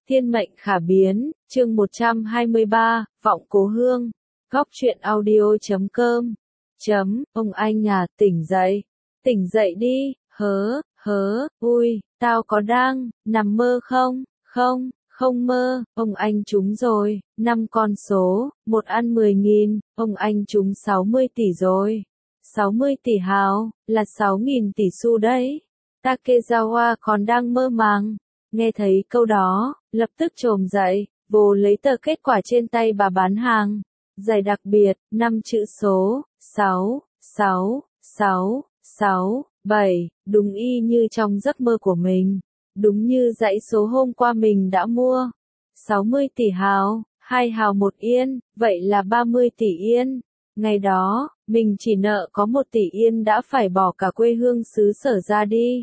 Thiên mệnh khả biến, chương 123, Vọng Cố Hương. Góc truyện audio.com. Ông anh à, tỉnh dậy. Tỉnh dậy đi, ui, tao có đang nằm mơ không? Không mơ, ông anh trúng rồi, 5 con số, một ăn 10.000, ông anh trúng 60 tỷ rồi. 60 tỷ hào, là 6.000 tỷ xu đấy. Takezawa còn đang mơ màng. Nghe thấy câu đó, lập tức chồm dậy, vồ lấy tờ kết quả trên tay bà bán hàng. Giải đặc biệt, 5 chữ số, 7, đúng y như trong giấc mơ của mình. Đúng như dãy số hôm qua mình đã mua. 60 tỷ hào, 2 hào 1 yên, vậy là 30 tỷ yên. Ngày đó, mình chỉ nợ có 1 tỷ yên đã phải bỏ cả quê hương xứ sở ra đi.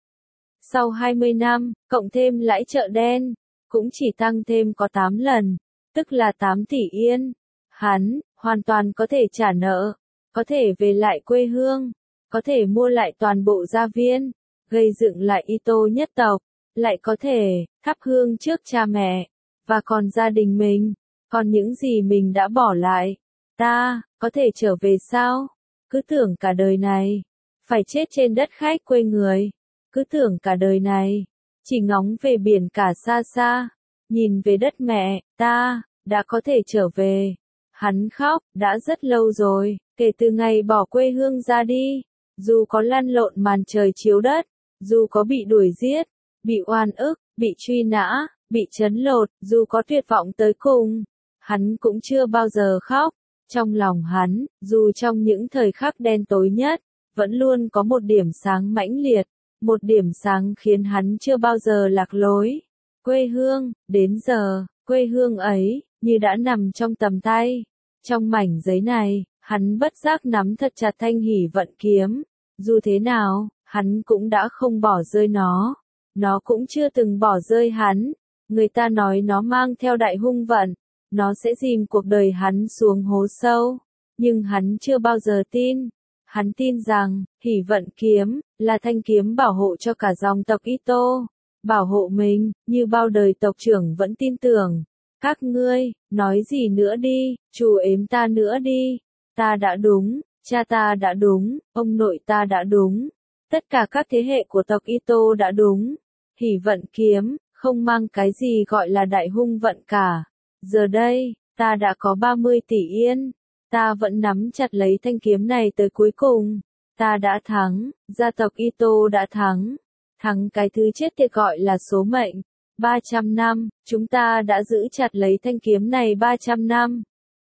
Sau 20 năm, cộng thêm lãi chợ đen, cũng chỉ tăng thêm có 8 lần, tức là 8 tỷ yên. Hắn, hoàn toàn có thể trả nợ, có thể về lại quê hương, có thể mua lại toàn bộ gia viên, gây dựng lại Ito nhất tộc, lại có thể thắp hương trước cha mẹ, và còn gia đình mình, còn những gì mình đã bỏ lại. Ta, có thể trở về sao? Cứ tưởng cả đời này, phải chết trên đất khách quê người. Cứ tưởng cả đời này, chỉ ngóng về biển cả xa xa, nhìn về đất mẹ, ta, đã có thể trở về. Hắn khóc, đã rất lâu rồi, kể từ ngày bỏ quê hương ra đi, dù có lăn lộn màn trời chiếu đất, dù có bị đuổi giết, bị oan ức, bị truy nã, bị trấn lột, dù có tuyệt vọng tới cùng, hắn cũng chưa bao giờ khóc. Trong lòng hắn, dù trong những thời khắc đen tối nhất, vẫn luôn có một điểm sáng mãnh liệt. Một điểm sáng khiến hắn chưa bao giờ lạc lối. Quê hương, đến giờ, quê hương ấy, như đã nằm trong tầm tay. Trong mảnh giấy này, hắn bất giác nắm thật chặt thanh hỷ vận kiếm. Dù thế nào, hắn cũng đã không bỏ rơi nó. Nó cũng chưa từng bỏ rơi hắn. Người ta nói nó mang theo đại hung vận. Nó sẽ dìm cuộc đời hắn xuống hố sâu. Nhưng hắn chưa bao giờ tin. Hắn tin rằng, hỷ vận kiếm, là thanh kiếm bảo hộ cho cả dòng tộc Ito. Bảo hộ mình, như bao đời tộc trưởng vẫn tin tưởng. Các ngươi, nói gì nữa đi, trù ếm ta nữa đi. Ta đã đúng, cha ta đã đúng, ông nội ta đã đúng. Tất cả các thế hệ của tộc Ito đã đúng. Hỷ vận kiếm, không mang cái gì gọi là đại hung vận cả. Giờ đây, ta đã có 30 tỷ yên. Ta vẫn nắm chặt lấy thanh kiếm này tới cuối cùng. Ta đã thắng, gia tộc Ito đã thắng. Thắng cái thứ chết tiệt gọi là số mệnh. 300 năm, chúng ta đã giữ chặt lấy thanh kiếm này 300 năm.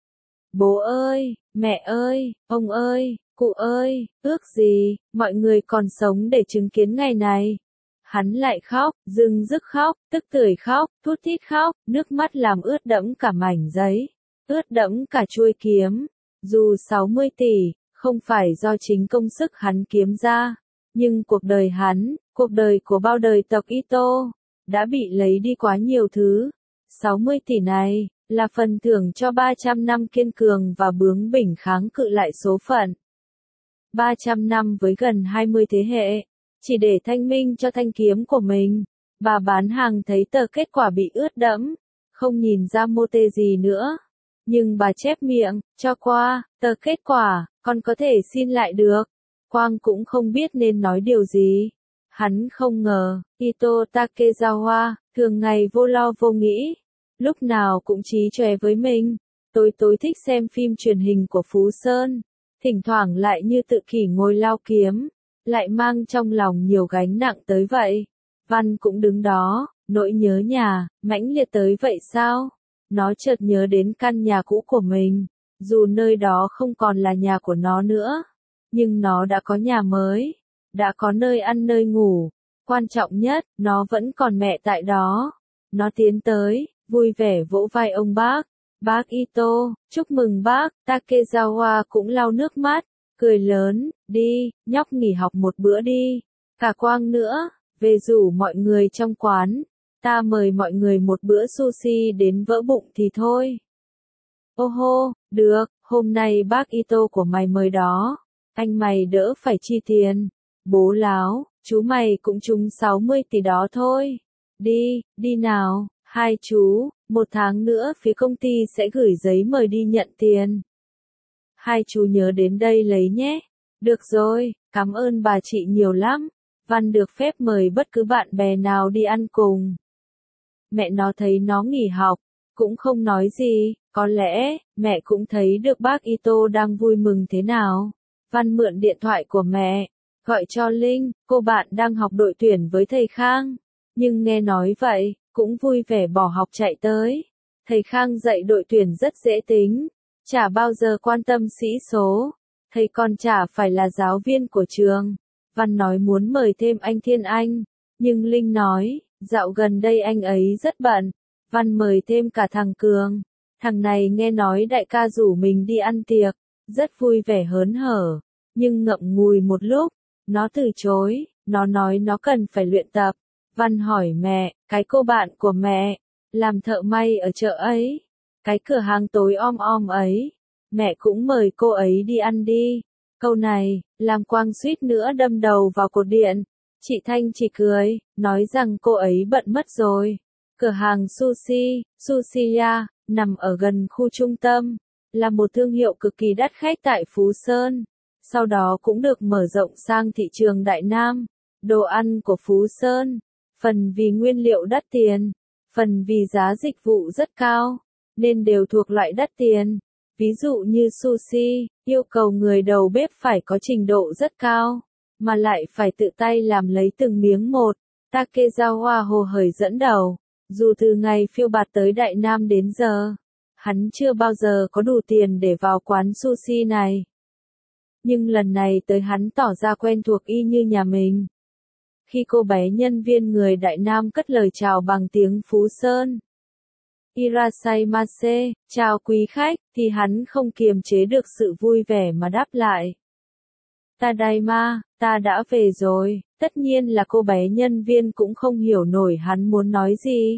Bố ơi, mẹ ơi, ông ơi, cụ ơi, ước gì, mọi người còn sống để chứng kiến ngày này. Hắn lại khóc, dưng dứt khóc, tức tưởi khóc, thút thít khóc, nước mắt làm ướt đẫm cả mảnh giấy, ướt đẫm cả chuôi kiếm. Dù 60 tỷ, không phải do chính công sức hắn kiếm ra, nhưng cuộc đời hắn, cuộc đời của bao đời tộc Ito, đã bị lấy đi quá nhiều thứ. 60 tỷ này, là phần thưởng cho 300 năm kiên cường và bướng bỉnh kháng cự lại số phận. 300 năm với gần 20 thế hệ, chỉ để thanh minh cho thanh kiếm của mình. Bà bán hàng thấy tờ kết quả bị ướt đẫm, không nhìn ra mô tê gì nữa. Nhưng bà chép miệng, cho qua, tờ kết quả, con có thể xin lại được. Quang cũng không biết nên nói điều gì. Hắn không ngờ, Ito Takezawa, thường ngày vô lo vô nghĩ. Lúc nào cũng trí chóe với mình. Tối thích xem phim truyền hình của Phú Sơn. Thỉnh thoảng lại như tự kỷ ngồi lao kiếm. Lại mang trong lòng nhiều gánh nặng tới vậy. Văn cũng đứng đó, nỗi nhớ nhà, mãnh liệt tới vậy sao? Nó chợt nhớ đến căn nhà cũ của mình, dù nơi đó không còn là nhà của nó nữa, nhưng nó đã có nhà mới, đã có nơi ăn nơi ngủ, quan trọng nhất, nó vẫn còn mẹ tại đó. Nó tiến tới, vui vẻ vỗ vai ông bác. Bác Ito, chúc mừng bác. Takezawa cũng lau nước mắt, cười lớn, đi, nhóc nghỉ học một bữa đi. Cả Quang nữa, về rủ mọi người trong quán. Ta mời mọi người một bữa sushi đến vỡ bụng thì thôi. Ô hô, được, hôm nay bác Ito của mày mời đó. Anh mày đỡ phải chi tiền. Bố láo, chú mày cũng trúng 60 tỷ đó thôi. Đi nào. Hai chú, 1 tháng nữa phía công ty sẽ gửi giấy mời đi nhận tiền. Hai chú nhớ đến đây lấy nhé. Được rồi, cảm ơn bà chị nhiều lắm. Văn được phép mời bất cứ bạn bè nào đi ăn cùng. Mẹ nó thấy nó nghỉ học, cũng không nói gì, có lẽ, mẹ cũng thấy được bác Ito đang vui mừng thế nào. Văn mượn điện thoại của mẹ, gọi cho Linh, cô bạn đang học đội tuyển với thầy Khang. Nhưng nghe nói vậy, cũng vui vẻ bỏ học chạy tới. Thầy Khang dạy đội tuyển rất dễ tính, chả bao giờ quan tâm sĩ số. Thầy còn chả phải là giáo viên của trường. Văn nói muốn mời thêm anh Thiên Anh, nhưng Linh nói, dạo gần đây anh ấy rất bận. Văn mời thêm cả thằng Cường. Thằng này nghe nói đại ca rủ mình đi ăn tiệc, rất vui vẻ hớn hở, nhưng ngậm ngùi một lúc, nó từ chối, nó nói nó cần phải luyện tập. Văn hỏi mẹ, cái cô bạn của mẹ, làm thợ may ở chợ ấy, cái cửa hàng tối om om ấy, mẹ cũng mời cô ấy đi ăn đi. Câu này, làm Quang suýt nữa đâm đầu vào cột điện. Chị Thanh chỉ cười, nói rằng cô ấy bận mất rồi. Cửa hàng sushi, Sushiya, nằm ở gần khu trung tâm, là một thương hiệu cực kỳ đắt khách tại Phú Sơn. Sau đó cũng được mở rộng sang thị trường Đại Nam. Đồ ăn của Phú Sơn, phần vì nguyên liệu đắt tiền, phần vì giá dịch vụ rất cao, nên đều thuộc loại đắt tiền. Ví dụ như sushi, yêu cầu người đầu bếp phải có trình độ rất cao, mà lại phải tự tay làm lấy từng miếng một. Takezawa hồ hởi dẫn đầu, dù từ ngày phiêu bạt tới Đại Nam đến giờ, hắn chưa bao giờ có đủ tiền để vào quán sushi này. Nhưng lần này tới hắn tỏ ra quen thuộc y như nhà mình. Khi cô bé nhân viên người Đại Nam cất lời chào bằng tiếng Phú Sơn, Irashaimase, chào quý khách, thì hắn không kiềm chế được sự vui vẻ mà đáp lại. Tadaima, ta đã về rồi. Tất nhiên là cô bé nhân viên cũng không hiểu nổi hắn muốn nói gì.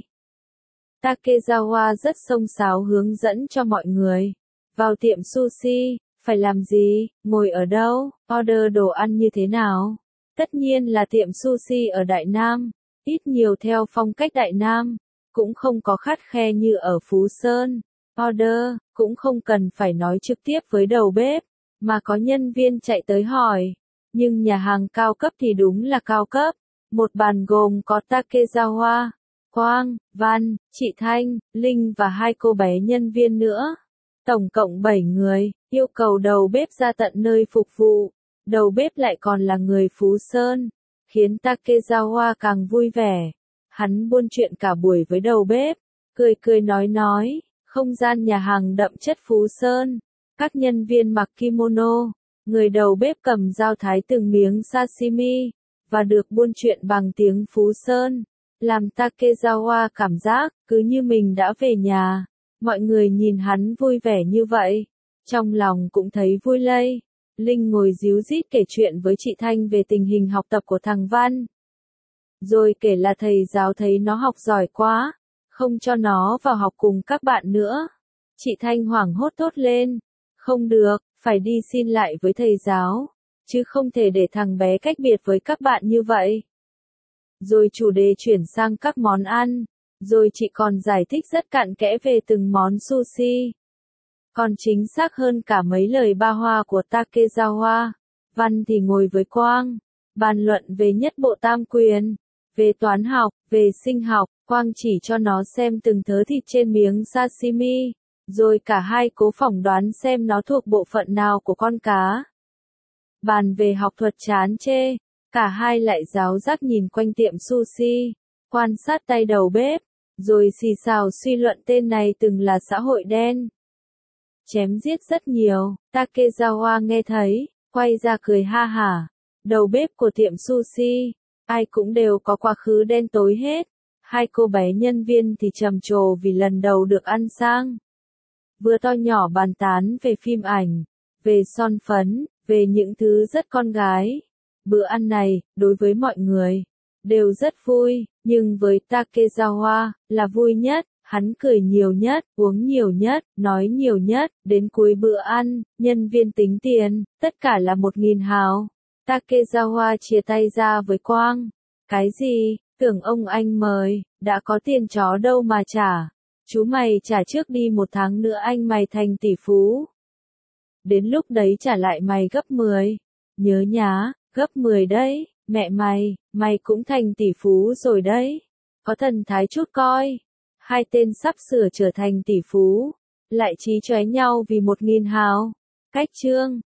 Takezawa rất xông xáo hướng dẫn cho mọi người. Vào tiệm sushi, phải làm gì, ngồi ở đâu, order đồ ăn như thế nào. Tất nhiên là tiệm sushi ở Đại Nam, ít nhiều theo phong cách Đại Nam, cũng không có khắt khe như ở Phú Sơn. Order, cũng không cần phải nói trực tiếp với đầu bếp, mà có nhân viên chạy tới hỏi. Nhưng nhà hàng cao cấp thì đúng là cao cấp. Một bàn gồm có Takezawa, Quang, Văn, chị Thanh, Linh và 2 cô bé nhân viên nữa. Tổng cộng 7 người, yêu cầu đầu bếp ra tận nơi phục vụ. Đầu bếp lại còn là người Phú Sơn, khiến Takezawa càng vui vẻ. Hắn buôn chuyện cả buổi với đầu bếp, cười cười nói, không gian nhà hàng đậm chất Phú Sơn. Các nhân viên mặc kimono, người đầu bếp cầm dao thái từng miếng sashimi, và được buôn chuyện bằng tiếng Phú Sơn, làm Takezawa cảm giác cứ như mình đã về nhà. Mọi người nhìn hắn vui vẻ như vậy, trong lòng cũng thấy vui lây. Linh ngồi ríu rít kể chuyện với chị Thanh về tình hình học tập của thằng Văn. Rồi kể là thầy giáo thấy nó học giỏi quá, không cho nó vào học cùng các bạn nữa. Chị Thanh hoảng hốt thốt lên, không được, phải đi xin lại với thầy giáo, chứ không thể để thằng bé cách biệt với các bạn như vậy. Rồi chủ đề chuyển sang các món ăn, rồi chị còn giải thích rất cặn kẽ về từng món sushi. Còn chính xác hơn cả mấy lời ba hoa của Takezawa. Văn thì ngồi với Quang, bàn luận về nhất bộ tam quyền, về toán học, về sinh học. Quang chỉ cho nó xem từng thớ thịt trên miếng sashimi, rồi cả hai cố phỏng đoán xem nó thuộc bộ phận nào của con cá. Bàn về học thuật chán chê, cả hai lại giáo giác nhìn quanh tiệm sushi, quan sát tay đầu bếp, rồi xì xào suy luận tên này từng là xã hội đen. Chém giết rất nhiều. Takezawa nghe thấy, quay ra cười ha hả. Đầu bếp của tiệm sushi, ai cũng đều có quá khứ đen tối hết. 2 cô bé nhân viên thì trầm trồ vì lần đầu được ăn sang. Vừa to nhỏ bàn tán về phim ảnh, về son phấn, về những thứ rất con gái. Bữa ăn này, đối với mọi người, đều rất vui, nhưng với Takezawa, là vui nhất. Hắn cười nhiều nhất, uống nhiều nhất, nói nhiều nhất. Đến cuối bữa ăn, nhân viên tính tiền, tất cả là 1.000 hào. Takezawa chia tay ra với Quang. Cái gì? Tưởng ông anh mời, đã có tiền chó đâu mà trả. Chú mày trả trước đi, 1 tháng nữa anh mày thành tỷ phú. Đến lúc đấy trả lại mày gấp 10. Nhớ nhá, gấp 10 đấy, mẹ mày cũng thành tỷ phú rồi đấy. Có thần thái chút coi. Hai tên sắp sửa trở thành tỷ phú, lại chí chóe nhau vì 1.000 hào. Cách chương